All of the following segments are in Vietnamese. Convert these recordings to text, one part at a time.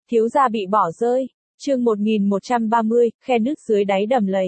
Thiếu gia bị bỏ rơi. Chương 1130, khe nước dưới đáy đầm lầy.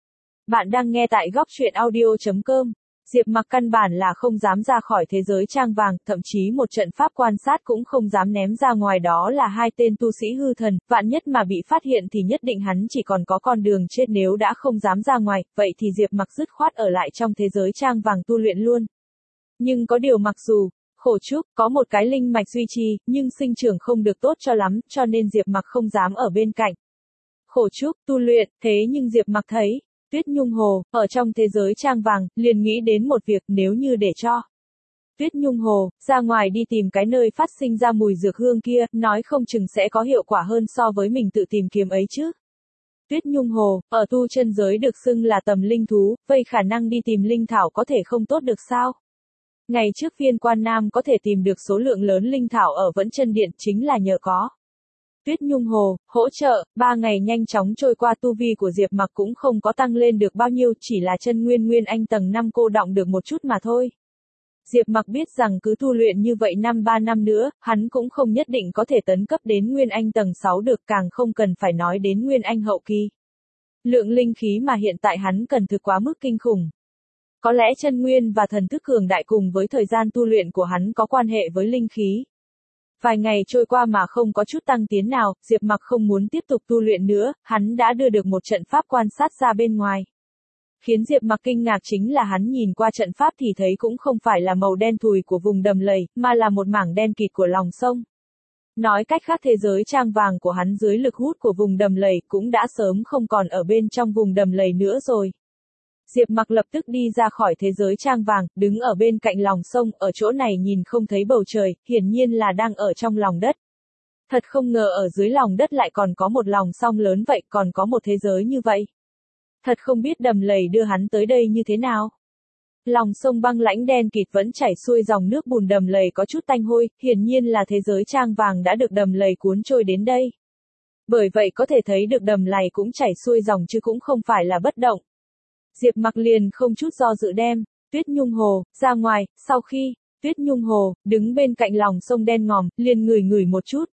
Bạn đang nghe tại góc truyện audio.com. Diệp Mặc căn bản là không dám ra khỏi thế giới trang vàng, thậm chí một trận pháp quan sát cũng không dám ném ra ngoài, đó là hai tên tu sĩ hư thần, vạn nhất mà bị phát hiện thì nhất định hắn chỉ còn có con đường chết. Nếu đã không dám ra ngoài, vậy thì Diệp Mặc dứt khoát ở lại trong thế giới trang vàng tu luyện luôn. Nhưng có điều, mặc dù khổ trúc có một cái linh mạch duy trì, nhưng sinh trưởng không được tốt cho lắm, cho nên Diệp Mặc không dám ở bên cạnh khổ trúc tu luyện. Thế nhưng Diệp Mặc thấy Tuyết Nhung Hồ ở trong thế giới trang vàng, liền nghĩ đến một việc, nếu như để cho Tuyết Nhung Hồ ra ngoài đi tìm cái nơi phát sinh ra mùi dược hương kia, nói không chừng sẽ có hiệu quả hơn so với mình tự tìm kiếm ấy chứ. Tuyết Nhung Hồ ở tu chân giới được xưng là tầm linh thú, vậy khả năng đi tìm linh thảo có thể không tốt được sao? Ngày trước Viên Quan Nam có thể tìm được số lượng lớn linh thảo ở Vẫn Chân Điện chính là nhờ có Tuyết Nhung Hồ hỗ trợ. 3 ngày nhanh chóng trôi qua, tu vi của Diệp Mặc cũng không có tăng lên được bao nhiêu, chỉ là chân Nguyên Anh tầng 5 cô đọng được một chút mà thôi. Diệp Mặc biết rằng cứ tu luyện như vậy 3 năm nữa, hắn cũng không nhất định có thể tấn cấp đến Nguyên Anh tầng 6 được, càng không cần phải nói đến Nguyên Anh hậu kỳ. Lượng linh khí mà hiện tại hắn cần thực quá mức kinh khủng. Có lẽ chân nguyên và thần thức cường đại cùng với thời gian tu luyện của hắn có quan hệ với linh khí. Vài ngày trôi qua mà không có chút tăng tiến nào, Diệp Mặc không muốn tiếp tục tu luyện nữa, hắn đã đưa được một trận pháp quan sát ra bên ngoài. Khiến Diệp Mặc kinh ngạc chính là hắn nhìn qua trận pháp thì thấy cũng không phải là màu đen thùi của vùng đầm lầy, mà là một mảng đen kịt của lòng sông. Nói cách khác, thế giới trang vàng của hắn dưới lực hút của vùng đầm lầy cũng đã sớm không còn ở bên trong vùng đầm lầy nữa rồi. Diệp Mặc lập tức đi ra khỏi thế giới trang vàng, đứng ở bên cạnh lòng sông, ở chỗ này nhìn không thấy bầu trời, hiển nhiên là đang ở trong lòng đất. Thật không ngờ ở dưới lòng đất lại còn có một lòng sông lớn vậy, còn có một thế giới như vậy. Thật không biết đầm lầy đưa hắn tới đây như thế nào. Lòng sông băng lãnh đen kịt vẫn chảy xuôi dòng nước bùn, đầm lầy có chút tanh hôi, hiển nhiên là thế giới trang vàng đã được đầm lầy cuốn trôi đến đây. Bởi vậy có thể thấy được đầm lầy cũng chảy xuôi dòng chứ cũng không phải là bất động. Diệp Mặc liền không chút do dự đem Tuyết Nhung Hồ ra ngoài, sau khi Tuyết Nhung Hồ đứng bên cạnh lòng sông đen ngòm, liền ngửi một chút.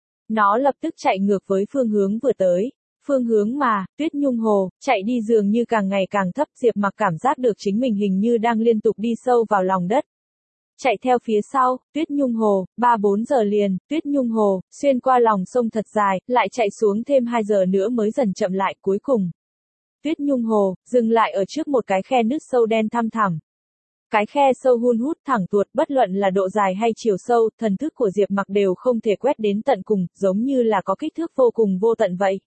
Nó lập tức chạy ngược với phương hướng vừa tới. Phương hướng mà Tuyết Nhung Hồ chạy đi dường như càng ngày càng thấp, Diệp Mặc cảm giác được chính mình hình như đang liên tục đi sâu vào lòng đất. Chạy theo phía sau, Tuyết Nhung Hồ, 3-4 giờ liền, Tuyết Nhung Hồ xuyên qua lòng sông thật dài, lại chạy xuống thêm 2 giờ nữa mới dần chậm lại, cuối cùng Tuyết Nhung Hồ dừng lại ở trước một cái khe nước sâu đen thăm thẳm. Cái khe sâu hun hút thẳng tuột, bất luận là độ dài hay chiều sâu, thần thức của Diệp Mặc đều không thể quét đến tận cùng, giống như là có kích thước vô cùng vô tận vậy.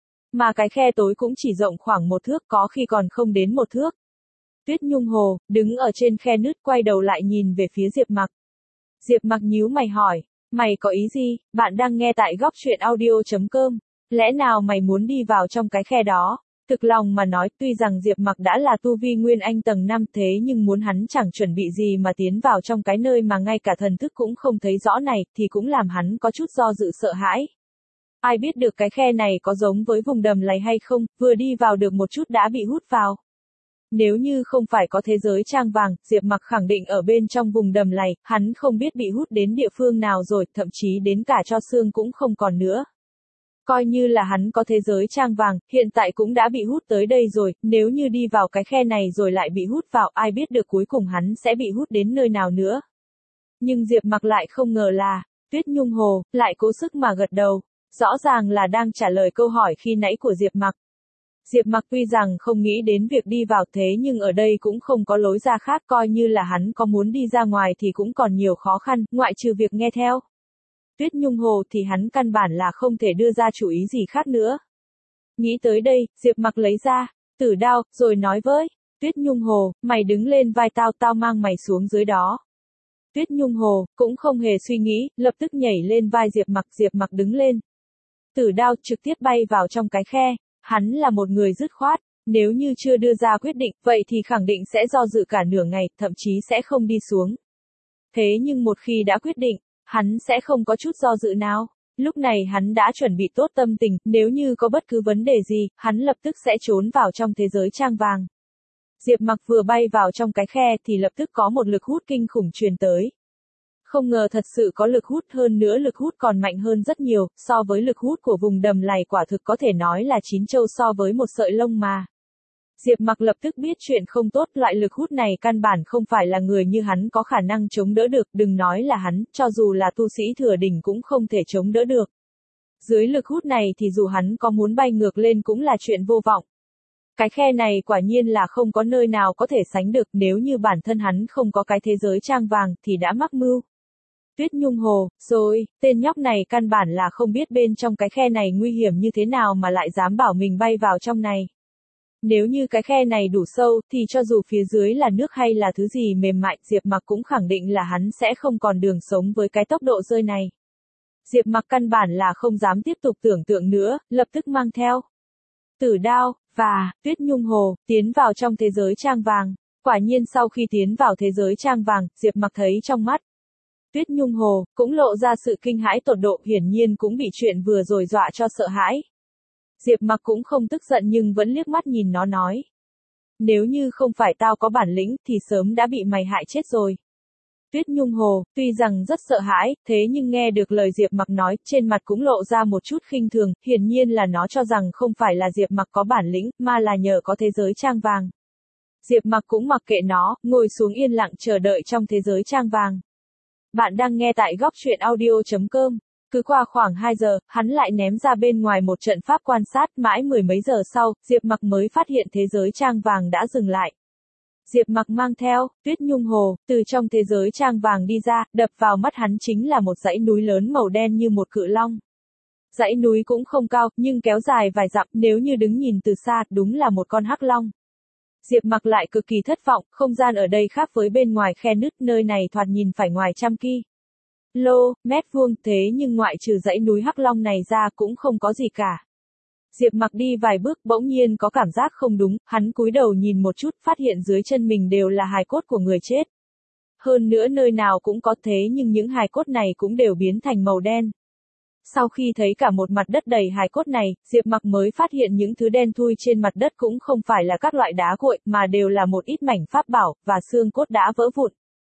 Mà cái khe tối cũng chỉ rộng khoảng 1 thước, có khi còn không đến 1 thước. Tuyết Nhung Hồ đứng ở trên khe nứt, quay đầu lại nhìn về phía Diệp Mặc. Diệp Mặc nhíu mày hỏi, mày có ý gì? Bạn đang nghe tại góc truyện audio.com. Lẽ nào mày muốn đi vào trong cái khe đó? Thực lòng mà nói, tuy rằng Diệp Mặc đã là tu vi Nguyên Anh tầng 5, thế nhưng muốn hắn chẳng chuẩn bị gì mà tiến vào trong cái nơi mà ngay cả thần thức cũng không thấy rõ này, thì cũng làm hắn có chút do dự sợ hãi. Ai biết được cái khe này có giống với vùng đầm lầy hay không, vừa đi vào được một chút đã bị hút vào. Nếu như không phải có thế giới trang vàng, Diệp Mặc khẳng định ở bên trong vùng đầm lầy, hắn không biết bị hút đến địa phương nào rồi, thậm chí đến cả tro xương cũng không còn nữa. Coi như là hắn có thế giới trang vàng, hiện tại cũng đã bị hút tới đây rồi, nếu như đi vào cái khe này rồi lại bị hút vào, ai biết được cuối cùng hắn sẽ bị hút đến nơi nào nữa. Nhưng Diệp Mặc lại không ngờ là, Tuyết Nhung Hồ lại cố sức mà gật đầu, rõ ràng là đang trả lời câu hỏi khi nãy của Diệp Mặc. Diệp Mặc tuy rằng không nghĩ đến việc đi vào, thế nhưng ở đây cũng không có lối ra khác, coi như là hắn có muốn đi ra ngoài thì cũng còn nhiều khó khăn, ngoại trừ việc nghe theo Tuyết Nhung Hồ thì hắn căn bản là không thể đưa ra chủ ý gì khác nữa. Nghĩ tới đây, Diệp Mặc lấy ra tử đao, rồi nói với Tuyết Nhung Hồ, mày đứng lên vai tao, tao mang mày xuống dưới đó. Tuyết Nhung Hồ cũng không hề suy nghĩ, lập tức nhảy lên vai Diệp Mặc đứng lên. Tử đao trực tiếp bay vào trong cái khe, hắn là một người dứt khoát, nếu như chưa đưa ra quyết định, vậy thì khẳng định sẽ do dự cả nửa ngày, thậm chí sẽ không đi xuống. Thế nhưng một khi đã quyết định, hắn sẽ không có chút do dự nào. Lúc này hắn đã chuẩn bị tốt tâm tình, nếu như có bất cứ vấn đề gì, hắn lập tức sẽ trốn vào trong thế giới trang vàng. Diệp Mặc vừa bay vào trong cái khe thì lập tức có một lực hút kinh khủng truyền tới. Không ngờ thật sự có lực hút, hơn nữa lực hút còn mạnh hơn rất nhiều, so với lực hút của vùng đầm lầy quả thực có thể nói là chín châu so với một sợi lông mà. Diệp Mặc lập tức biết chuyện không tốt, loại lực hút này căn bản không phải là người như hắn có khả năng chống đỡ được, đừng nói là hắn, cho dù là tu sĩ thừa đỉnh cũng không thể chống đỡ được. Dưới lực hút này thì dù hắn có muốn bay ngược lên cũng là chuyện vô vọng. Cái khe này quả nhiên là không có nơi nào có thể sánh được, nếu như bản thân hắn không có cái thế giới trang vàng thì đã mắc mưu. Tuyết Nhung Hồ, rồi, tên nhóc này căn bản là không biết bên trong cái khe này nguy hiểm như thế nào mà lại dám bảo mình bay vào trong này. Nếu như cái khe này đủ sâu, thì cho dù phía dưới là nước hay là thứ gì mềm mại, Diệp Mặc cũng khẳng định là hắn sẽ không còn đường sống với cái tốc độ rơi này. Diệp Mặc căn bản là không dám tiếp tục tưởng tượng nữa, lập tức mang theo Tử Đao và Tuyết Nhung Hồ tiến vào trong thế giới trang vàng. Quả nhiên sau khi tiến vào thế giới trang vàng, Diệp Mặc thấy trong mắt Tuyết Nhung Hồ cũng lộ ra sự kinh hãi tột độ, hiển nhiên cũng bị chuyện vừa rồi dọa cho sợ hãi. Diệp Mặc cũng không tức giận nhưng vẫn liếc mắt nhìn nó nói: nếu như không phải tao có bản lĩnh thì sớm đã bị mày hại chết rồi. Tuyết Nhung Hồ tuy rằng rất sợ hãi, thế nhưng nghe được lời Diệp Mặc nói, trên mặt cũng lộ ra một chút khinh thường, hiển nhiên là nó cho rằng không phải là Diệp Mặc có bản lĩnh, mà là nhờ có thế giới trang vàng. Diệp Mặc cũng mặc kệ nó, ngồi xuống yên lặng chờ đợi trong thế giới trang vàng. Bạn đang nghe tại góc truyện audio.com. Cứ qua khoảng 2 giờ, hắn lại ném ra bên ngoài một trận pháp quan sát, mãi mười mấy giờ sau, Diệp Mặc mới phát hiện thế giới trang vàng đã dừng lại. Diệp Mặc mang theo Tuyết Nhung Hồ từ trong thế giới trang vàng đi ra, đập vào mắt hắn chính là một dãy núi lớn màu đen như một cự long. Dãy núi cũng không cao, nhưng kéo dài vài dặm, nếu như đứng nhìn từ xa, đúng là một con hắc long. Diệp Mặc lại cực kỳ thất vọng, không gian ở đây khác với bên ngoài khe nứt, nơi này thoạt nhìn phải ngoài trăm mét vuông, thế nhưng ngoại trừ dãy núi hắc long này ra cũng không có gì cả. Diệp Mặc đi vài bước bỗng nhiên có cảm giác không đúng, hắn cúi đầu nhìn một chút, phát hiện dưới chân mình đều là hài cốt của người chết. Hơn nữa nơi nào cũng có, thế nhưng những hài cốt này cũng đều biến thành màu đen. Sau khi thấy cả một mặt đất đầy hài cốt này, Diệp Mặc mới phát hiện những thứ đen thui trên mặt đất cũng không phải là các loại đá cuội, mà đều là một ít mảnh pháp bảo, và xương cốt đã vỡ vụn.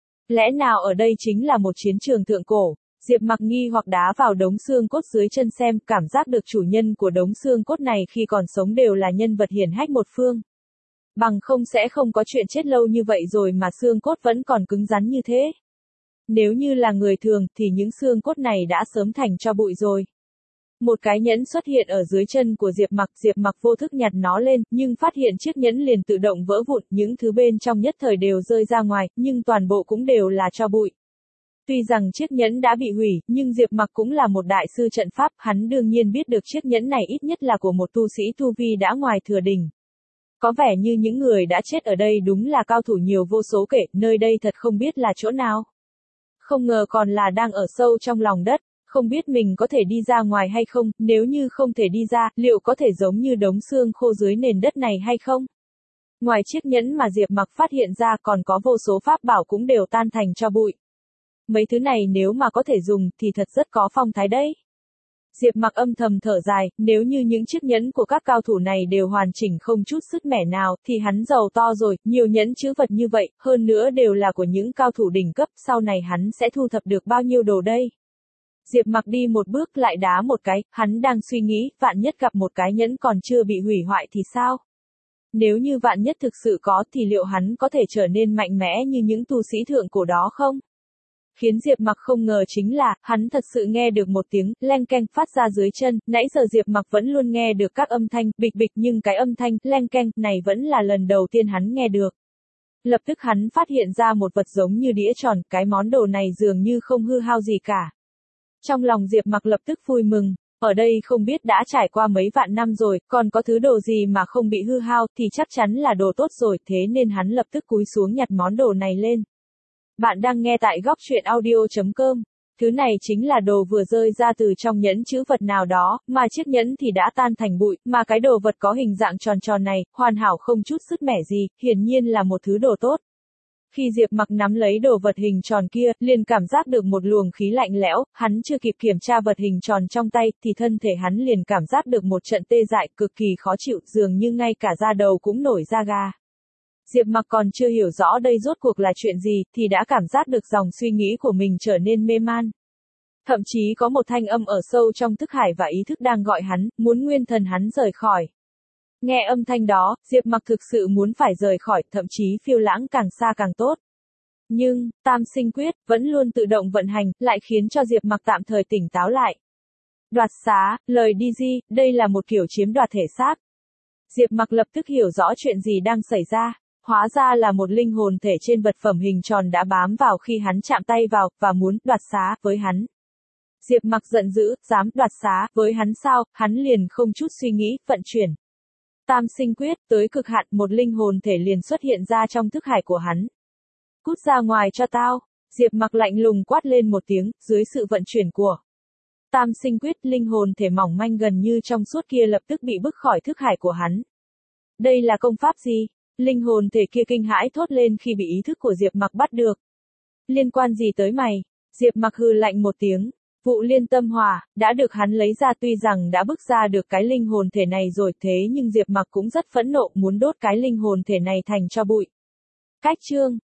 Lẽ nào ở đây chính là một chiến trường thượng cổ? Diệp Mặc nghi hoặc đá vào đống xương cốt dưới chân xem, cảm giác được chủ nhân của đống xương cốt này khi còn sống đều là nhân vật hiển hách một phương. Bằng không sẽ không có chuyện chết lâu như vậy rồi mà xương cốt vẫn còn cứng rắn như thế. Nếu như là người thường thì những xương cốt này đã sớm thành tro bụi rồi. Một cái nhẫn xuất hiện ở dưới chân của Diệp Mặc vô thức nhặt nó lên, nhưng phát hiện chiếc nhẫn liền tự động vỡ vụn, những thứ bên trong nhất thời đều rơi ra ngoài, nhưng toàn bộ cũng đều là tro bụi. Tuy rằng chiếc nhẫn đã bị hủy, nhưng Diệp Mặc cũng là một đại sư trận pháp, hắn đương nhiên biết được chiếc nhẫn này ít nhất là của một tu sĩ tu vi đã ngoài thừa đỉnh. Có vẻ như những người đã chết ở đây đúng là cao thủ nhiều vô số kể, nơi đây thật không biết là chỗ nào. Không ngờ còn là đang ở sâu trong lòng đất, không biết mình có thể đi ra ngoài hay không, nếu như không thể đi ra, liệu có thể giống như đống xương khô dưới nền đất này hay không? Ngoài chiếc nhẫn mà Diệp Mặc phát hiện ra còn có vô số pháp bảo cũng đều tan thành tro bụi. Mấy thứ này nếu mà có thể dùng thì thật rất có phong thái đấy. Diệp Mặc âm thầm thở dài, nếu như những chiếc nhẫn của các cao thủ này đều hoàn chỉnh không chút sứt mẻ nào thì hắn giàu to rồi, nhiều nhẫn chữ vật như vậy, hơn nữa đều là của những cao thủ đỉnh cấp, sau này hắn sẽ thu thập được bao nhiêu đồ đây? Diệp Mặc đi một bước lại đá một cái, hắn đang suy nghĩ, vạn nhất gặp một cái nhẫn còn chưa bị hủy hoại thì sao? Nếu như vạn nhất thực sự có thì liệu hắn có thể trở nên mạnh mẽ như những tu sĩ thượng cổ đó không? Khiến Diệp Mặc không ngờ chính là, hắn thật sự nghe được một tiếng leng keng phát ra dưới chân, nãy giờ Diệp Mặc vẫn luôn nghe được các âm thanh bịch bịch, nhưng cái âm thanh leng keng này vẫn là lần đầu tiên hắn nghe được. Lập tức hắn phát hiện ra một vật giống như đĩa tròn, cái món đồ này dường như không hư hao gì cả. Trong lòng Diệp Mặc lập tức vui mừng, ở đây không biết đã trải qua mấy vạn năm rồi, còn có thứ đồ gì mà không bị hư hao thì chắc chắn là đồ tốt rồi, thế nên hắn lập tức cúi xuống nhặt món đồ này lên. Bạn đang nghe tại góc truyện audio.com. Thứ này chính là đồ vừa rơi ra từ trong nhẫn chữ vật nào đó, mà chiếc nhẫn thì đã tan thành bụi, mà cái đồ vật có hình dạng tròn tròn này, hoàn hảo không chút sứt mẻ gì, hiển nhiên là một thứ đồ tốt. Khi Diệp Mặc nắm lấy đồ vật hình tròn kia, liền cảm giác được một luồng khí lạnh lẽo, hắn chưa kịp kiểm tra vật hình tròn trong tay, thì thân thể hắn liền cảm giác được một trận tê dại cực kỳ khó chịu, dường như ngay cả da đầu cũng nổi da gà. Diệp Mặc còn chưa hiểu rõ đây rốt cuộc là chuyện gì, thì đã cảm giác được dòng suy nghĩ của mình trở nên mê man. Thậm chí có một thanh âm ở sâu trong thức hải và ý thức đang gọi hắn, muốn nguyên thần hắn rời khỏi. Nghe âm thanh đó, Diệp Mặc thực sự muốn phải rời khỏi, thậm chí phiêu lãng càng xa càng tốt. Nhưng, Tam Sinh Quyết, vẫn luôn tự động vận hành, lại khiến cho Diệp Mặc tạm thời tỉnh táo lại. Đoạt xá, lời DZ, đây là một kiểu chiếm đoạt thể xác. Diệp Mặc lập tức hiểu rõ chuyện gì đang xảy ra. Hóa ra là một linh hồn thể trên vật phẩm hình tròn đã bám vào khi hắn chạm tay vào, và muốn đoạt xá với hắn. Diệp Mặc giận dữ, dám đoạt xá với hắn sao? Hắn liền không chút suy nghĩ, vận chuyển Tam Sinh Quyết, tới cực hạn, một linh hồn thể liền xuất hiện ra trong thức hải của hắn. Cút ra ngoài cho tao. Diệp Mặc lạnh lùng quát lên một tiếng, dưới sự vận chuyển của Tam Sinh Quyết, linh hồn thể mỏng manh gần như trong suốt kia lập tức bị bức khỏi thức hải của hắn. Đây là công pháp gì? Linh hồn thể kia kinh hãi thốt lên khi bị ý thức của Diệp Mặc bắt được. Liên quan gì tới mày? Diệp Mặc hừ lạnh một tiếng. Vụ Liên Tâm Hỏa đã được hắn lấy ra, tuy rằng đã bức ra được cái linh hồn thể này rồi, thế nhưng Diệp Mặc cũng rất phẫn nộ, muốn đốt cái linh hồn thể này thành tro bụi. Cách chương